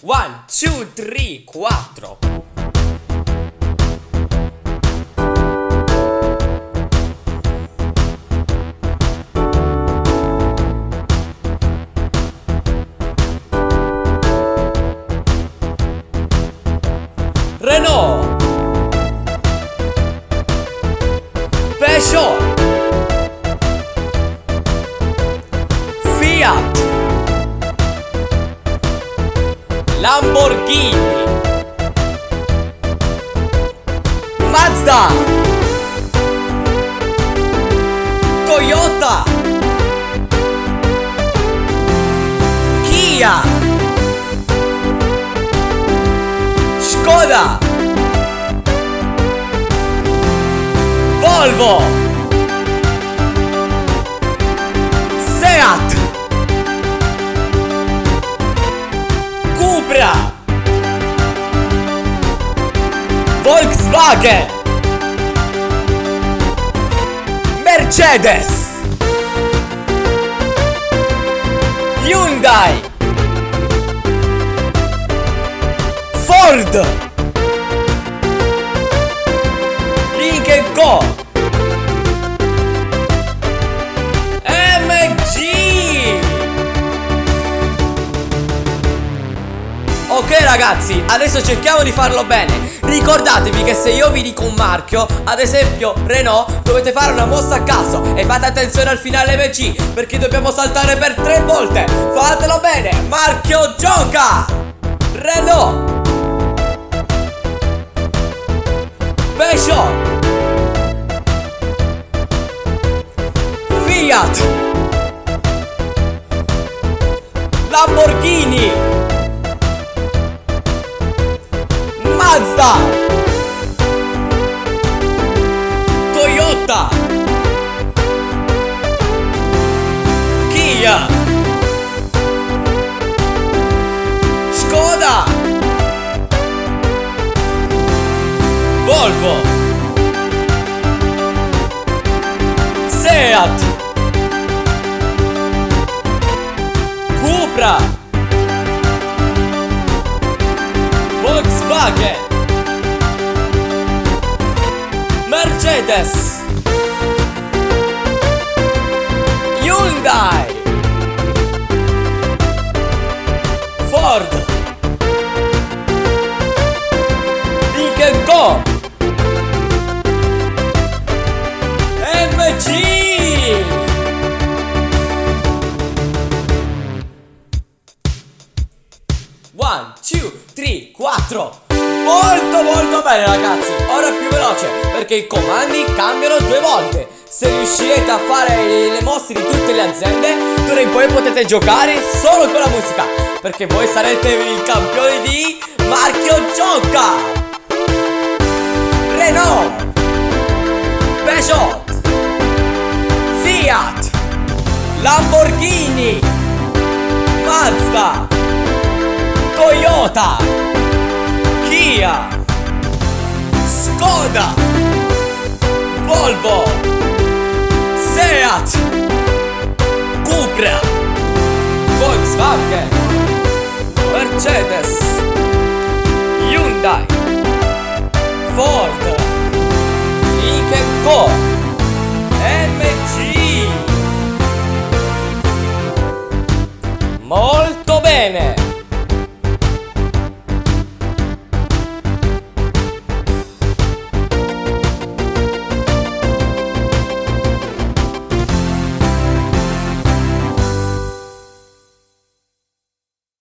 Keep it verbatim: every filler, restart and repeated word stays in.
One, two, three, quattro. Renault, Peugeot, Fiat, Lamborghini, Mazda, Toyota, Kia, Skoda, Volvo, Seat, Cupra, Volkswagen, Mercedes, Hyundai, Ford, Link and Co, M G. Ok ragazzi, adesso cerchiamo di farlo bene. Ricordatevi che se io vi dico un marchio, ad esempio Renault, dovete fare una mossa a caso e fate attenzione al finale M G, perché dobbiamo saltare per tre volte. Fatelo bene. Marchio gioca. Renault, Peugeot, Fiat, Lamborghini, Mazda, Toyota, Kia, Skoda, Volvo, Seat, Cupra, Volkswagen, Mercedes, Hyundai, Ford, Link and Co, M G. One, two, three, quattro. Molto molto bene ragazzi. Ora più veloce, perché i comandi cambiano due volte. Se riuscirete a fare le mosse di tutte le aziende, d'ora in poi potete giocare solo con la musica, perché voi sarete il campione di Marchio Gioca. Renault, Peugeot, Fiat, Lamborghini, Mazda, Toyota, Kia, Skoda, Volvo, Seat, Cupra, Volkswagen, Mercedes, Hyundai, Ford, Link and Co,